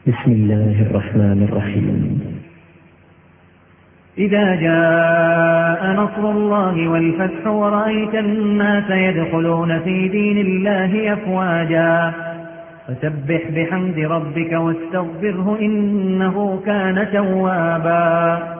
بسم الله الرحمن الرحيم. إذا جاء نصر الله والفتح ورأيت الناس يدخلون في دين الله أفواجا فسبح بحمد ربك واستغفره إنه كان توابا.